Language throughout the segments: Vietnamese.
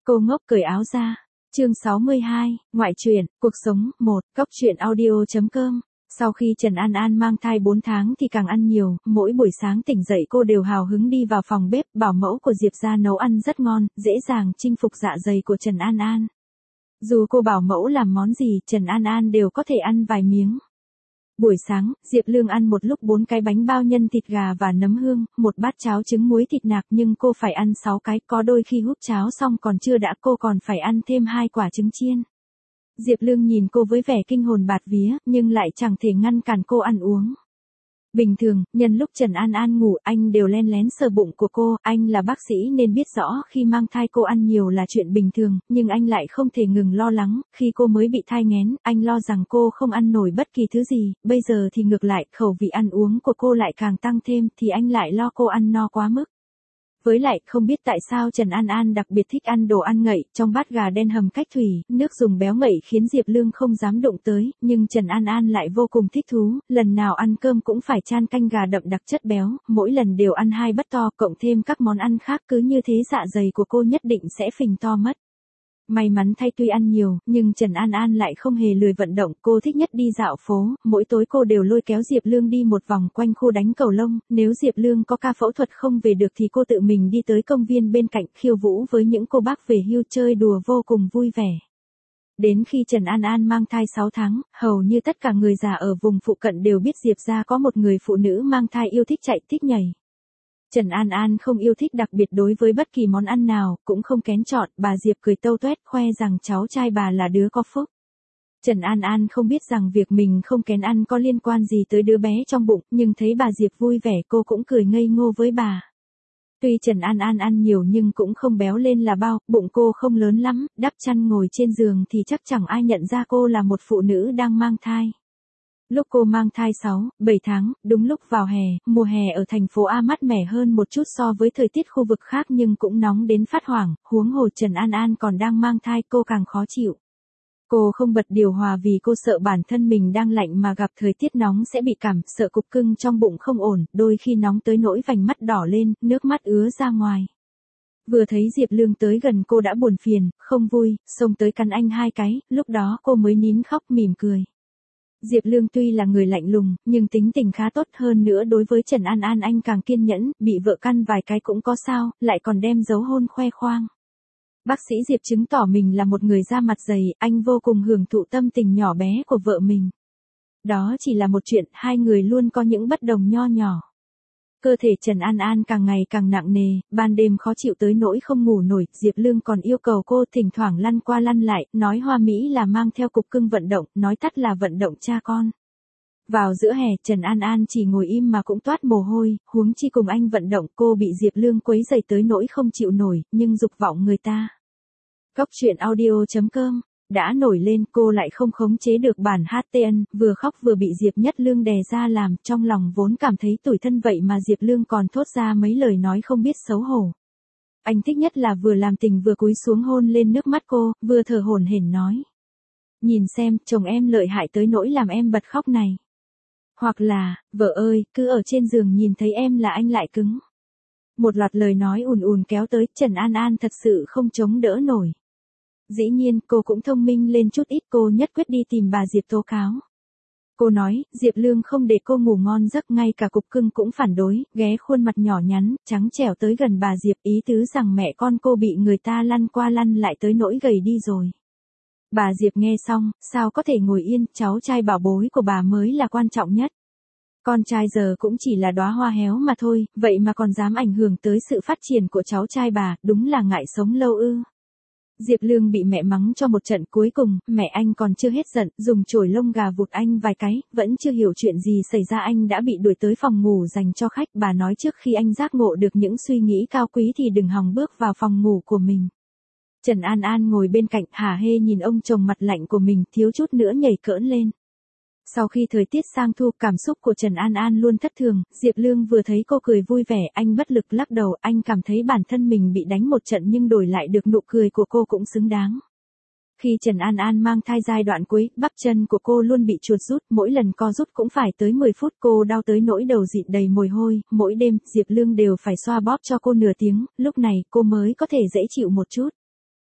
Cô ngốc cởi áo ra. Chương 62, ngoại truyện, cuộc sống, 1, Cóc truyện audio.com. Sau khi Trần An An mang thai 4 tháng thì càng ăn nhiều, mỗi buổi sáng tỉnh dậy cô đều hào hứng đi vào phòng bếp, bảo mẫu của Diệp gia nấu ăn rất ngon, dễ dàng chinh phục dạ dày của Trần An An. Dù cô bảo mẫu làm món gì, Trần An An đều có thể ăn vài miếng. Buổi sáng, Diệp Lương ăn một lúc 4 cái bánh bao nhân thịt gà và nấm hương, một bát cháo trứng muối thịt nạc, nhưng cô phải ăn 6 cái, có đôi khi húp cháo xong còn chưa đã cô còn phải ăn thêm 2 quả trứng chiên. Diệp Lương nhìn cô với vẻ kinh hồn bạt vía, nhưng lại chẳng thể ngăn cản cô ăn uống. Bình thường, nhân lúc Trần An An ngủ, anh đều len lén sờ bụng của cô, anh là bác sĩ nên biết rõ khi mang thai cô ăn nhiều là chuyện bình thường, nhưng anh lại không thể ngừng lo lắng, khi cô mới bị thai nghén, anh lo rằng cô không ăn nổi bất kỳ thứ gì, bây giờ thì ngược lại, khẩu vị ăn uống của cô lại càng tăng thêm, thì anh lại lo cô ăn no quá mức. Với lại, không biết tại sao Trần An An đặc biệt thích ăn đồ ăn ngậy, trong bát gà đen hầm cách thủy, nước dùng béo ngậy khiến Diệp Lương không dám đụng tới, nhưng Trần An An lại vô cùng thích thú, lần nào ăn cơm cũng phải chan canh gà đậm đặc chất béo, mỗi lần đều ăn 2 bát to, cộng thêm các món ăn khác, cứ như thế dạ dày của cô nhất định sẽ phình to mất. May mắn thay tuy ăn nhiều, nhưng Trần An An lại không hề lười vận động, cô thích nhất đi dạo phố, mỗi tối cô đều lôi kéo Diệp Lương đi một vòng quanh khu đánh cầu lông, nếu Diệp Lương có ca phẫu thuật không về được thì cô tự mình đi tới công viên bên cạnh khiêu vũ với những cô bác về hưu chơi đùa vô cùng vui vẻ. Đến khi Trần An An mang thai 6 tháng, hầu như tất cả người già ở vùng phụ cận đều biết Diệp gia có một người phụ nữ mang thai yêu thích chạy thích nhảy. Trần An An không yêu thích đặc biệt đối với bất kỳ món ăn nào, cũng không kén chọn, bà Diệp cười tâu tuét khoe rằng cháu trai bà là đứa có phúc. Trần An An không biết rằng việc mình không kén ăn có liên quan gì tới đứa bé trong bụng, nhưng thấy bà Diệp vui vẻ cô cũng cười ngây ngô với bà. Tuy Trần An An ăn nhiều nhưng cũng không béo lên là bao, bụng cô không lớn lắm, đắp chăn ngồi trên giường thì chắc chẳng ai nhận ra cô là một phụ nữ đang mang thai. Lúc cô mang thai 6, 7 tháng, đúng lúc vào hè, mùa hè ở thành phố A mát mẻ hơn một chút so với thời tiết khu vực khác nhưng cũng nóng đến phát hoảng, huống hồ Trần An An còn đang mang thai cô càng khó chịu. Cô không bật điều hòa vì cô sợ bản thân mình đang lạnh mà gặp thời tiết nóng sẽ bị cảm, sợ cục cưng trong bụng không ổn, đôi khi nóng tới nỗi vành mắt đỏ lên, nước mắt ứa ra ngoài. Vừa thấy Diệp Lương tới gần cô đã buồn phiền, không vui, xông tới cắn anh 2 cái, lúc đó cô mới nín khóc mỉm cười. Diệp Lương tuy là người lạnh lùng, nhưng tính tình khá tốt hơn nữa đối với Trần An An anh càng kiên nhẫn, bị vợ căn vài cái cũng có sao, lại còn đem dấu hôn khoe khoang. Bác sĩ Diệp chứng tỏ mình là một người da mặt dày, anh vô cùng hưởng thụ tâm tình nhỏ bé của vợ mình. Đó chỉ là một chuyện, hai người luôn có những bất đồng nho nhỏ. Cơ thể Trần An An càng ngày càng nặng nề, ban đêm khó chịu tới nỗi không ngủ nổi, Diệp Lương còn yêu cầu cô thỉnh thoảng lăn qua lăn lại, nói hoa mỹ là mang theo cục cưng vận động, nói tắt là vận động cha con. Vào giữa hè, Trần An An chỉ ngồi im mà cũng toát mồ hôi, huống chi cùng anh vận động, cô bị Diệp Lương quấy rầy tới nỗi không chịu nổi, nhưng dục vọng người ta. Cóc truyện audio.com. Đã nổi lên cô lại không khống chế được bản HTN, vừa khóc vừa bị Diệp Nhất Lương đè ra làm, trong lòng vốn cảm thấy tủi thân vậy mà Diệp Lương còn thốt ra mấy lời nói không biết xấu hổ. Anh thích nhất là vừa làm tình vừa cúi xuống hôn lên nước mắt cô, vừa thở hổn hển nói. Nhìn xem, chồng em lợi hại tới nỗi làm em bật khóc này. Hoặc là, vợ ơi, cứ ở trên giường nhìn thấy em là anh lại cứng. Một loạt lời nói ùn ùn kéo tới, Trần An An thật sự không chống đỡ nổi. Dĩ nhiên, cô cũng thông minh lên chút ít, cô nhất quyết đi tìm bà Diệp tố cáo. Cô nói, Diệp Lương không để cô ngủ ngon giấc, ngay cả cục cưng cũng phản đối, ghé khuôn mặt nhỏ nhắn, trắng trẻo tới gần bà Diệp, ý tứ rằng mẹ con cô bị người ta lăn qua lăn lại tới nỗi gầy đi rồi. Bà Diệp nghe xong, sao có thể ngồi yên, cháu trai bảo bối của bà mới là quan trọng nhất. Con trai giờ cũng chỉ là đóa hoa héo mà thôi, vậy mà còn dám ảnh hưởng tới sự phát triển của cháu trai bà, đúng là ngại sống lâu ư. Diệp Lương bị mẹ mắng cho một trận, cuối cùng, mẹ anh còn chưa hết giận, dùng chổi lông gà vụt anh vài cái, vẫn chưa hiểu chuyện gì xảy ra anh đã bị đuổi tới phòng ngủ dành cho khách, bà nói trước khi anh giác ngộ được những suy nghĩ cao quý thì đừng hòng bước vào phòng ngủ của mình. Trần An An ngồi bên cạnh, hả hê nhìn ông chồng mặt lạnh của mình, thiếu chút nữa nhảy cỡn lên. Sau khi thời tiết sang thu, cảm xúc của Trần An An luôn thất thường, Diệp Lương vừa thấy cô cười vui vẻ, anh bất lực lắc đầu, anh cảm thấy bản thân mình bị đánh một trận nhưng đổi lại được nụ cười của cô cũng xứng đáng. Khi Trần An An mang thai giai đoạn cuối, bắp chân của cô luôn bị chuột rút, mỗi lần co rút cũng phải tới 10 phút, cô đau tới nỗi đầu dịn đầy mồ hôi, mỗi đêm, Diệp Lương đều phải xoa bóp cho cô nửa tiếng, lúc này cô mới có thể dễ chịu một chút.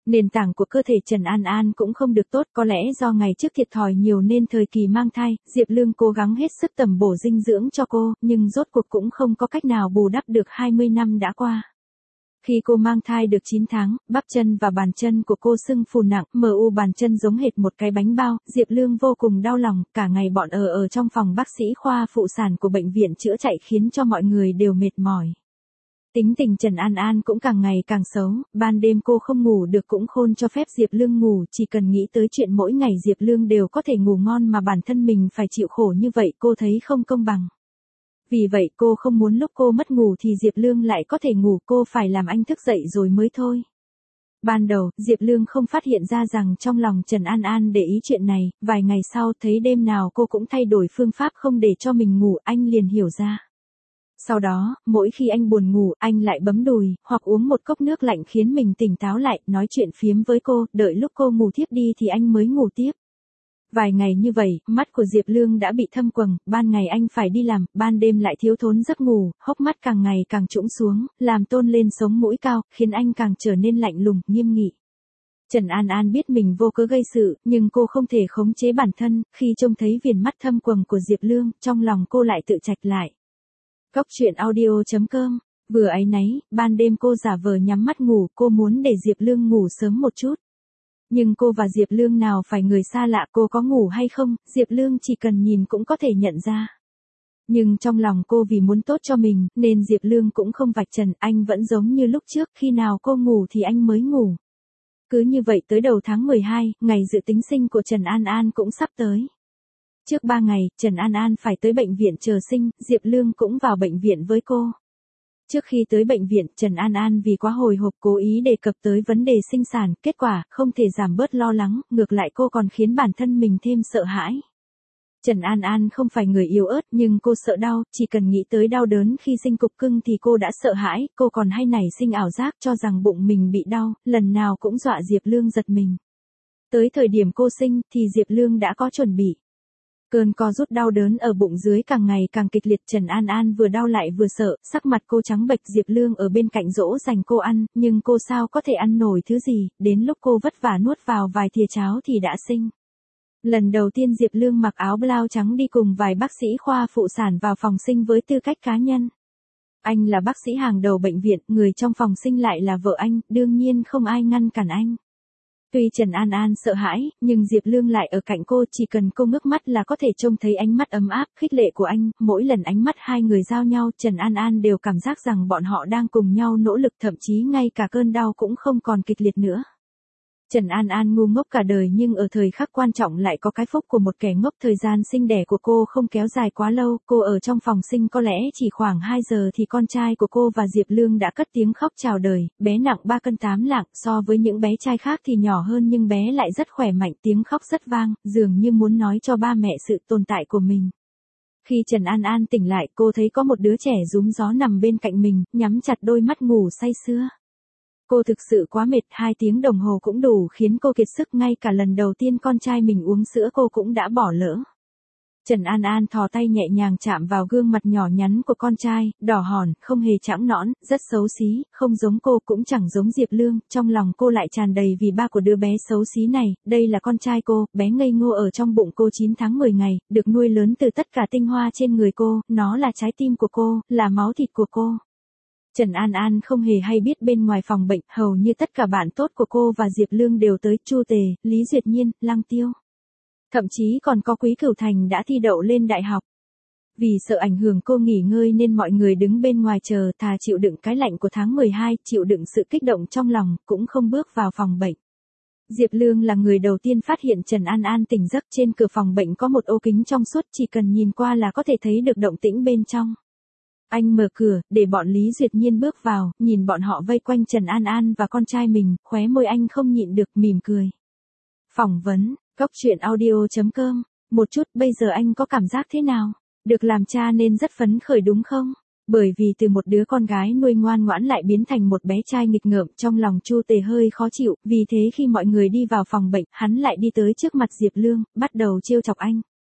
Nền tảng của cơ thể Trần An An cũng không được tốt, có lẽ do ngày trước thiệt thòi nhiều nên thời kỳ mang thai, Diệp Lương cố gắng hết sức tầm bổ dinh dưỡng cho cô, nhưng rốt cuộc cũng không có cách nào bù đắp được 20 năm đã qua. Khi cô mang thai được 9 tháng, bắp chân và bàn chân của cô sưng phù nặng, mờ u bàn chân giống hệt một cái bánh bao, Diệp Lương vô cùng đau lòng, cả ngày bọn ở trong phòng bác sĩ khoa phụ sản của bệnh viện chữa chạy khiến cho mọi người đều mệt mỏi. Tính tình Trần An An cũng càng ngày càng xấu, ban đêm cô không ngủ được cũng khôn cho phép Diệp Lương ngủ, chỉ cần nghĩ tới chuyện mỗi ngày Diệp Lương đều có thể ngủ ngon mà bản thân mình phải chịu khổ như vậy cô thấy không công bằng. Vì vậy cô không muốn lúc cô mất ngủ thì Diệp Lương lại có thể ngủ, cô phải làm anh thức dậy rồi mới thôi. Ban đầu, Diệp Lương không phát hiện ra rằng trong lòng Trần An An để ý chuyện này, vài ngày sau thấy đêm nào cô cũng thay đổi phương pháp không để cho mình ngủ, anh liền hiểu ra. Sau đó, mỗi khi anh buồn ngủ, anh lại bấm đùi, hoặc uống một cốc nước lạnh khiến mình tỉnh táo lại, nói chuyện phiếm với cô, đợi lúc cô ngủ thiếp đi thì anh mới ngủ tiếp. Vài ngày như vậy, mắt của Diệp Lương đã bị thâm quầng, ban ngày anh phải đi làm, ban đêm lại thiếu thốn giấc ngủ, hốc mắt càng ngày càng trũng xuống, làm tôn lên sống mũi cao, khiến anh càng trở nên lạnh lùng, nghiêm nghị. Trần An An biết mình vô cớ gây sự, nhưng cô không thể khống chế bản thân, khi trông thấy viền mắt thâm quầng của Diệp Lương, trong lòng cô lại tự trạch lại. Cóc truyện audio.com. Vừa áy náy, ban đêm cô giả vờ nhắm mắt ngủ, cô muốn để Diệp Lương ngủ sớm một chút. Nhưng cô và Diệp Lương nào phải người xa lạ, cô có ngủ hay không, Diệp Lương chỉ cần nhìn cũng có thể nhận ra. Nhưng trong lòng cô vì muốn tốt cho mình, nên Diệp Lương cũng không vạch trần, anh vẫn giống như lúc trước, khi nào cô ngủ thì anh mới ngủ. Cứ như vậy tới đầu tháng 12, ngày dự tính sinh của Trần An An cũng sắp tới. Trước 3 ngày, Trần An An phải tới bệnh viện chờ sinh, Diệp Lương cũng vào bệnh viện với cô. Trước khi tới bệnh viện, Trần An An vì quá hồi hộp cố ý đề cập tới vấn đề sinh sản, kết quả, không thể giảm bớt lo lắng, ngược lại cô còn khiến bản thân mình thêm sợ hãi. Trần An An không phải người yếu ớt nhưng cô sợ đau, chỉ cần nghĩ tới đau đớn khi sinh cục cưng thì cô đã sợ hãi, cô còn hay nảy sinh ảo giác cho rằng bụng mình bị đau, lần nào cũng dọa Diệp Lương giật mình. Tới thời điểm cô sinh thì Diệp Lương đã có chuẩn bị. Cơn co rút đau đớn ở bụng dưới càng ngày càng kịch liệt, Trần An An vừa đau lại vừa sợ, sắc mặt cô trắng bệch, Diệp Lương ở bên cạnh dỗ dành cô ăn, nhưng cô sao có thể ăn nổi thứ gì, đến lúc cô vất vả nuốt vào vài thìa cháo thì đã sinh. Lần đầu tiên Diệp Lương mặc áo blau trắng đi cùng vài bác sĩ khoa phụ sản vào phòng sinh với tư cách cá nhân. Anh là bác sĩ hàng đầu bệnh viện, người trong phòng sinh lại là vợ anh, đương nhiên không ai ngăn cản anh. Tuy Trần An An sợ hãi, nhưng Diệp Lương lại ở cạnh cô, chỉ cần cô ngước mắt là có thể trông thấy ánh mắt ấm áp, khích lệ của anh, mỗi lần ánh mắt hai người giao nhau, Trần An An đều cảm giác rằng bọn họ đang cùng nhau nỗ lực, thậm chí ngay cả cơn đau cũng không còn kịch liệt nữa. Trần An An ngu ngốc cả đời nhưng ở thời khắc quan trọng lại có cái phúc của một kẻ ngốc, thời gian sinh đẻ của cô không kéo dài quá lâu, cô ở trong phòng sinh có lẽ chỉ khoảng 2 giờ thì con trai của cô và Diệp Lương đã cất tiếng khóc chào đời, bé nặng 3 cân 8 lạng, so với những bé trai khác thì nhỏ hơn nhưng bé lại rất khỏe mạnh, tiếng khóc rất vang, dường như muốn nói cho ba mẹ sự tồn tại của mình. Khi Trần An An tỉnh lại, cô thấy có một đứa trẻ rúm gió nằm bên cạnh mình, nhắm chặt đôi mắt ngủ say sưa. Cô thực sự quá mệt, 2 tiếng đồng hồ cũng đủ khiến cô kiệt sức, ngay cả lần đầu tiên con trai mình uống sữa cô cũng đã bỏ lỡ. Trần An An thò tay nhẹ nhàng chạm vào gương mặt nhỏ nhắn của con trai, đỏ hòn, không hề trắng nõn, rất xấu xí, không giống cô cũng chẳng giống Diệp Lương, trong lòng cô lại tràn đầy vì ba của đứa bé xấu xí này, đây là con trai cô, bé ngây ngô ở trong bụng cô 9 tháng 10 ngày, được nuôi lớn từ tất cả tinh hoa trên người cô, nó là trái tim của cô, là máu thịt của cô. Trần An An không hề hay biết bên ngoài phòng bệnh, hầu như tất cả bạn tốt của cô và Diệp Lương đều tới, Chu Tề, Lý Duyệt Nhiên, Lăng Tiêu. Thậm chí còn có Quý Cửu Thành đã thi đậu lên đại học. Vì sợ ảnh hưởng cô nghỉ ngơi nên mọi người đứng bên ngoài chờ, thà chịu đựng cái lạnh của tháng 12, chịu đựng sự kích động trong lòng, cũng không bước vào phòng bệnh. Diệp Lương là người đầu tiên phát hiện Trần An An tỉnh giấc, trên cửa phòng bệnh có một ô kính trong suốt, chỉ cần nhìn qua là có thể thấy được động tĩnh bên trong. Anh mở cửa, để bọn Lý Duyệt Nhiên bước vào, nhìn bọn họ vây quanh Trần An An và con trai mình, khóe môi anh không nhịn được, mỉm cười. Phỏng vấn, Cóc truyện audio.com, một chút, bây giờ anh có cảm giác thế nào? Được làm cha nên rất phấn khởi đúng không? Bởi vì từ một đứa con gái nuôi ngoan ngoãn lại biến thành một bé trai nghịch ngợm, trong lòng Chu Tề hơi khó chịu, vì thế khi mọi người đi vào phòng bệnh, hắn lại đi tới trước mặt Diệp Lương, bắt đầu trêu chọc anh.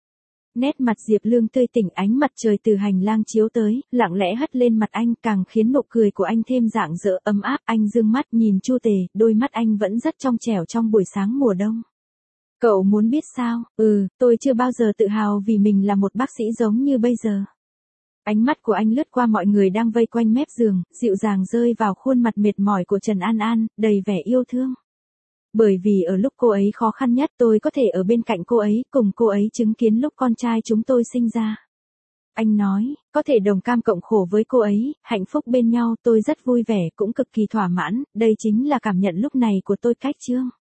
Nét mặt Diệp Lương tươi tỉnh, ánh mặt trời từ hành lang chiếu tới, lặng lẽ hất lên mặt anh, càng khiến nụ cười của anh thêm rạng rỡ ấm áp. Anh dương mắt nhìn Chu Tề, đôi mắt anh vẫn rất trong trẻo trong buổi sáng mùa đông. Cậu muốn biết sao? Tôi chưa bao giờ tự hào vì mình là một bác sĩ giống như bây giờ. Ánh mắt của anh lướt qua mọi người đang vây quanh mép giường, dịu dàng rơi vào khuôn mặt mệt mỏi của Trần An An, đầy vẻ yêu thương. Bởi vì ở lúc cô ấy khó khăn nhất tôi có thể ở bên cạnh cô ấy, cùng cô ấy chứng kiến lúc con trai chúng tôi sinh ra. Anh nói, có thể đồng cam cộng khổ với cô ấy, hạnh phúc bên nhau, tôi rất vui vẻ cũng cực kỳ thỏa mãn, đây chính là cảm nhận lúc này của tôi. Cách chương